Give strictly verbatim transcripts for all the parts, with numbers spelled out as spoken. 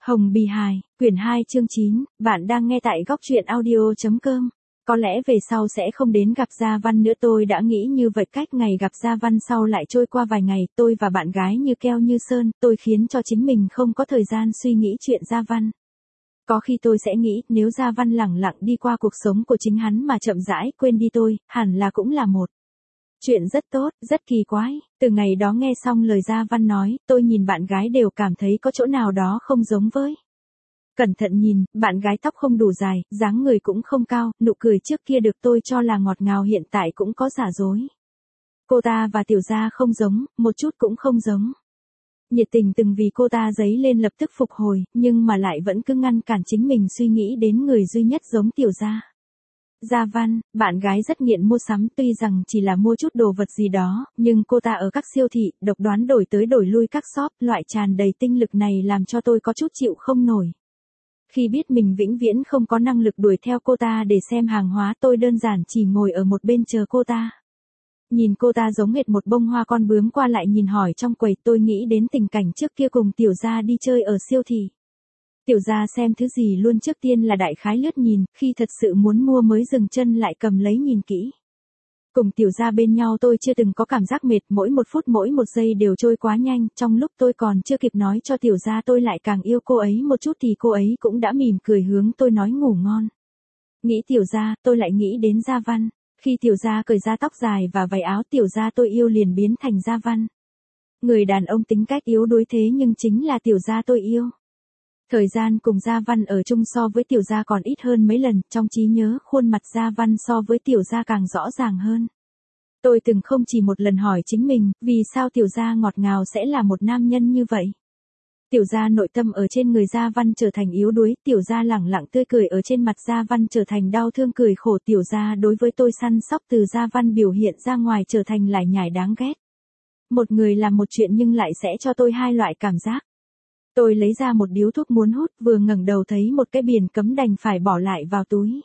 Hồng Bì Hài, quyển hai chương chín, bạn đang nghe tại góc truyện audio.com. Có lẽ về sau sẽ không đến gặp Gia Văn nữa, tôi đã nghĩ như vậy. Cách ngày gặp Gia Văn sau lại trôi qua vài ngày, tôi và bạn gái như keo như sơn, tôi khiến cho chính mình không có thời gian suy nghĩ chuyện Gia Văn. Có khi tôi sẽ nghĩ, nếu Gia Văn lẳng lặng đi qua cuộc sống của chính hắn mà chậm rãi quên đi tôi, hẳn là cũng là một chuyện rất tốt, rất kỳ quái. Từ ngày đó nghe xong lời Gia Văn nói, tôi nhìn bạn gái đều cảm thấy có chỗ nào đó không giống với. Cẩn thận nhìn, bạn gái tóc không đủ dài, dáng người cũng không cao, nụ cười trước kia được tôi cho là ngọt ngào hiện tại cũng có giả dối. Cô ta và Tiểu Gia không giống, một chút cũng không giống. Nhiệt tình từng vì cô ta dấy lên lập tức phục hồi, nhưng mà lại vẫn cứ ngăn cản chính mình suy nghĩ đến người duy nhất giống Tiểu Gia. Gia Văn, bạn gái rất nghiện mua sắm, tuy rằng chỉ là mua chút đồ vật gì đó, nhưng cô ta ở các siêu thị, độc đoán đổi tới đổi lui các shop, loại tràn đầy tinh lực này làm cho tôi có chút chịu không nổi. Khi biết mình vĩnh viễn không có năng lực đuổi theo cô ta để xem hàng hóa, tôi đơn giản chỉ ngồi ở một bên chờ cô ta. Nhìn cô ta giống hệt một bông hoa con bướm qua lại nhìn hỏi trong quầy, tôi nghĩ đến tình cảnh trước kia cùng Tiểu Gia đi chơi ở siêu thị. Tiểu Gia xem thứ gì luôn trước tiên là đại khái lướt nhìn, khi thật sự muốn mua mới dừng chân lại cầm lấy nhìn kỹ. Cùng Tiểu Gia bên nhau tôi chưa từng có cảm giác mệt, mỗi một phút mỗi một giây đều trôi quá nhanh, trong lúc tôi còn chưa kịp nói cho Tiểu Gia tôi lại càng yêu cô ấy một chút thì cô ấy cũng đã mỉm cười hướng tôi nói ngủ ngon. Nghĩ Tiểu Gia, tôi lại nghĩ đến Gia Văn, khi Tiểu Gia cởi ra tóc dài và váy áo Tiểu Gia tôi yêu liền biến thành Gia Văn. Người đàn ông tính cách yếu đuối thế nhưng chính là Tiểu Gia tôi yêu. Thời gian cùng Gia Văn ở chung so với Tiểu Gia còn ít hơn mấy lần, trong trí nhớ khuôn mặt Gia Văn so với Tiểu Gia càng rõ ràng hơn. Tôi từng không chỉ một lần hỏi chính mình, vì sao Tiểu Gia ngọt ngào sẽ là một nam nhân như vậy? Tiểu Gia nội tâm ở trên người Gia Văn trở thành yếu đuối, Tiểu Gia lẳng lặng tươi cười ở trên mặt Gia Văn trở thành đau thương cười khổ, Tiểu Gia đối với tôi săn sóc từ Gia Văn biểu hiện ra ngoài trở thành lải nhải đáng ghét. Một người làm một chuyện nhưng lại sẽ cho tôi hai loại cảm giác. Tôi lấy ra một điếu thuốc muốn hút, vừa ngẩng đầu thấy một cái biển cấm đành phải bỏ lại vào túi.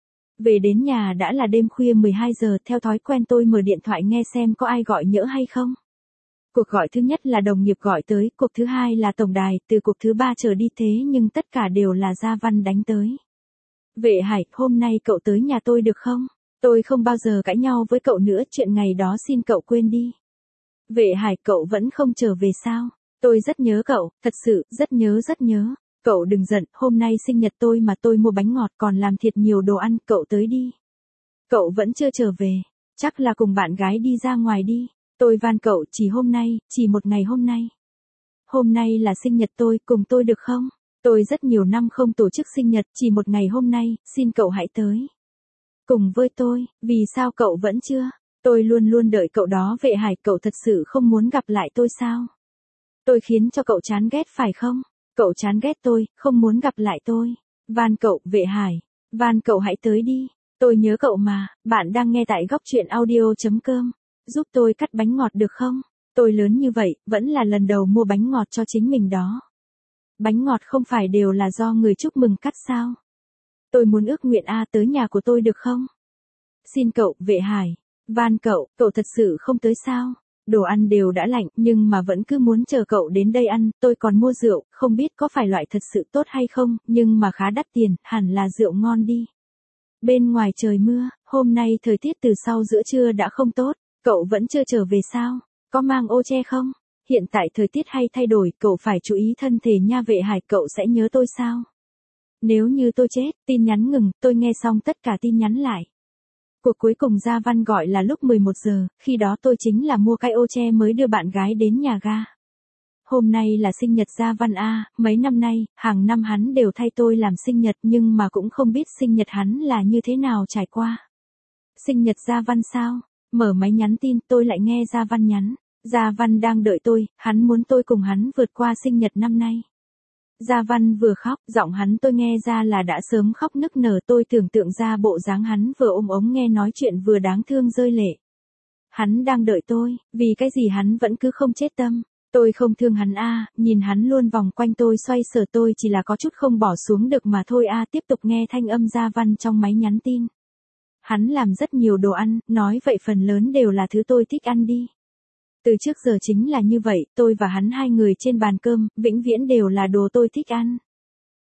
Về đến nhà đã là đêm khuya mười hai giờ, theo thói quen tôi mở điện thoại nghe xem có ai gọi nhỡ hay không. Cuộc gọi thứ nhất là đồng nghiệp gọi tới, cuộc thứ hai là tổng đài, từ cuộc thứ ba trở đi thế nhưng tất cả đều là Gia Văn đánh tới. Vệ Hải, hôm nay cậu tới nhà tôi được không? Tôi không bao giờ cãi nhau với cậu nữa, chuyện ngày đó xin cậu quên đi. Vệ Hải, cậu vẫn không trở về sao? Tôi rất nhớ cậu, thật sự, rất nhớ rất nhớ. Cậu đừng giận, hôm nay sinh nhật tôi mà tôi mua bánh ngọt còn làm thiệt nhiều đồ ăn, cậu tới đi. Cậu vẫn chưa trở về, chắc là cùng bạn gái đi ra ngoài đi. Tôi van cậu, chỉ hôm nay, chỉ một ngày hôm nay. Hôm nay là sinh nhật tôi, cùng tôi được không? Tôi rất nhiều năm không tổ chức sinh nhật, chỉ một ngày hôm nay, xin cậu hãy tới. Cùng với tôi, vì sao cậu vẫn chưa? Tôi luôn luôn đợi cậu đó. Vệ Hải, cậu thật sự không muốn gặp lại tôi sao? Tôi khiến cho cậu chán ghét phải không? Cậu chán ghét tôi, không muốn gặp lại tôi. Van cậu, Vệ Hải. Van cậu hãy tới đi. Tôi nhớ cậu mà. Bạn đang nghe tại góc truyện audio.com. Giúp tôi cắt bánh ngọt được không? Tôi lớn như vậy, vẫn là lần đầu mua bánh ngọt cho chính mình đó. Bánh ngọt không phải đều là do người chúc mừng cắt sao? Tôi muốn ước nguyện a tới nhà của tôi được không? Xin cậu, Vệ Hải. Van cậu, cậu thật sự không tới sao? Đồ ăn đều đã lạnh, nhưng mà vẫn cứ muốn chờ cậu đến đây ăn, tôi còn mua rượu, không biết có phải loại thật sự tốt hay không, nhưng mà khá đắt tiền, hẳn là rượu ngon đi. Bên ngoài trời mưa, hôm nay thời tiết từ sau giữa trưa đã không tốt, cậu vẫn chưa trở về sao? Có mang ô che không? Hiện tại thời tiết hay thay đổi, cậu phải chú ý thân thể nha. Vệ Hải, cậu sẽ nhớ tôi sao? Nếu như tôi chết, tin nhắn ngừng, tôi nghe xong tất cả tin nhắn lại. Cuộc cuối cùng Gia Văn gọi là lúc mười một giờ, khi đó tôi chính là mua cái ô che mới đưa bạn gái đến nhà ga. Hôm nay là sinh nhật Gia Văn a, mấy năm nay, hàng năm hắn đều thay tôi làm sinh nhật nhưng mà cũng không biết sinh nhật hắn là như thế nào trải qua. Sinh nhật Gia Văn sao? Mở máy nhắn tin, tôi lại nghe Gia Văn nhắn. Gia Văn đang đợi tôi, hắn muốn tôi cùng hắn vượt qua sinh nhật năm nay. Gia Văn vừa khóc, giọng hắn tôi nghe ra là đã sớm khóc nức nở, tôi tưởng tượng ra bộ dáng hắn vừa ôm ống nghe nói chuyện vừa đáng thương rơi lệ. Hắn đang đợi tôi, vì cái gì hắn vẫn cứ không chết tâm. Tôi không thương hắn a, nhìn hắn luôn vòng quanh tôi xoay sở, tôi chỉ là có chút không bỏ xuống được mà thôi a. Tiếp tục nghe thanh âm Gia Văn trong máy nhắn tin. Hắn làm rất nhiều đồ ăn, nói vậy phần lớn đều là thứ tôi thích ăn đi. Từ trước giờ chính là như vậy, tôi và hắn hai người trên bàn cơm, vĩnh viễn đều là đồ tôi thích ăn.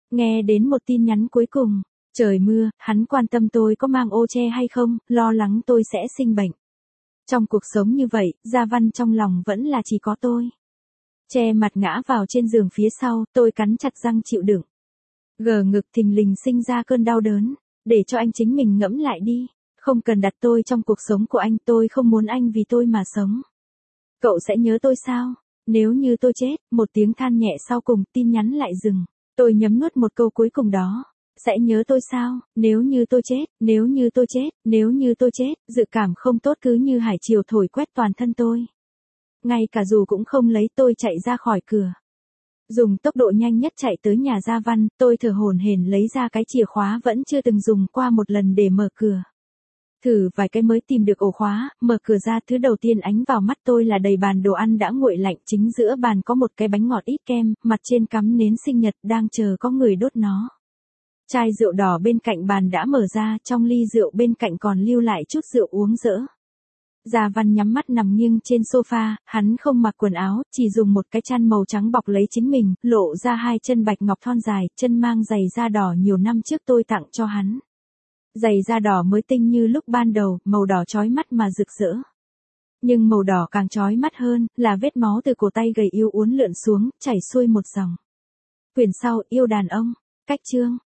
Nghe đến một tin nhắn cuối cùng. Trời mưa, hắn quan tâm tôi có mang ô che hay không, lo lắng tôi sẽ sinh bệnh. Trong cuộc sống như vậy, Gia Văn trong lòng vẫn là chỉ có tôi. Che mặt ngã vào trên giường phía sau, tôi cắn chặt răng chịu đựng. Gờ ngực thình lình sinh ra cơn đau đớn. Để cho anh chính mình ngẫm lại đi. Không cần đặt tôi trong cuộc sống của anh, tôi không muốn anh vì tôi mà sống. Cậu sẽ nhớ tôi sao? Nếu như tôi chết, một tiếng than nhẹ sau cùng, tin nhắn lại dừng. Tôi nhấm nuốt một câu cuối cùng đó. Sẽ nhớ tôi sao? Nếu như tôi chết, nếu như tôi chết, nếu như tôi chết, dự cảm không tốt cứ như hải triều thổi quét toàn thân tôi. Ngay cả dù cũng không lấy, tôi chạy ra khỏi cửa. Dùng tốc độ nhanh nhất chạy tới nhà Gia Văn, tôi thở hổn hển lấy ra cái chìa khóa vẫn chưa từng dùng qua một lần để mở cửa. Thử vài cái mới tìm được ổ khóa, mở cửa ra, thứ đầu tiên ánh vào mắt tôi là đầy bàn đồ ăn đã nguội lạnh, chính giữa bàn có một cái bánh ngọt ít kem, mặt trên cắm nến sinh nhật đang chờ có người đốt nó. Chai rượu đỏ bên cạnh bàn đã mở ra, trong ly rượu bên cạnh còn lưu lại chút rượu uống dỡ. Gia Văn nhắm mắt nằm nghiêng trên sofa, hắn không mặc quần áo, chỉ dùng một cái chăn màu trắng bọc lấy chính mình, lộ ra hai chân bạch ngọc thon dài, chân mang giày da đỏ nhiều năm trước tôi tặng cho hắn. Giày da đỏ mới tinh như lúc ban đầu, màu đỏ chói mắt mà rực rỡ. Nhưng màu đỏ càng chói mắt hơn, là vết máu từ cổ tay gầy yếu uốn lượn xuống, chảy xuôi một dòng. Quyển sau, yêu đàn ông, cách chương.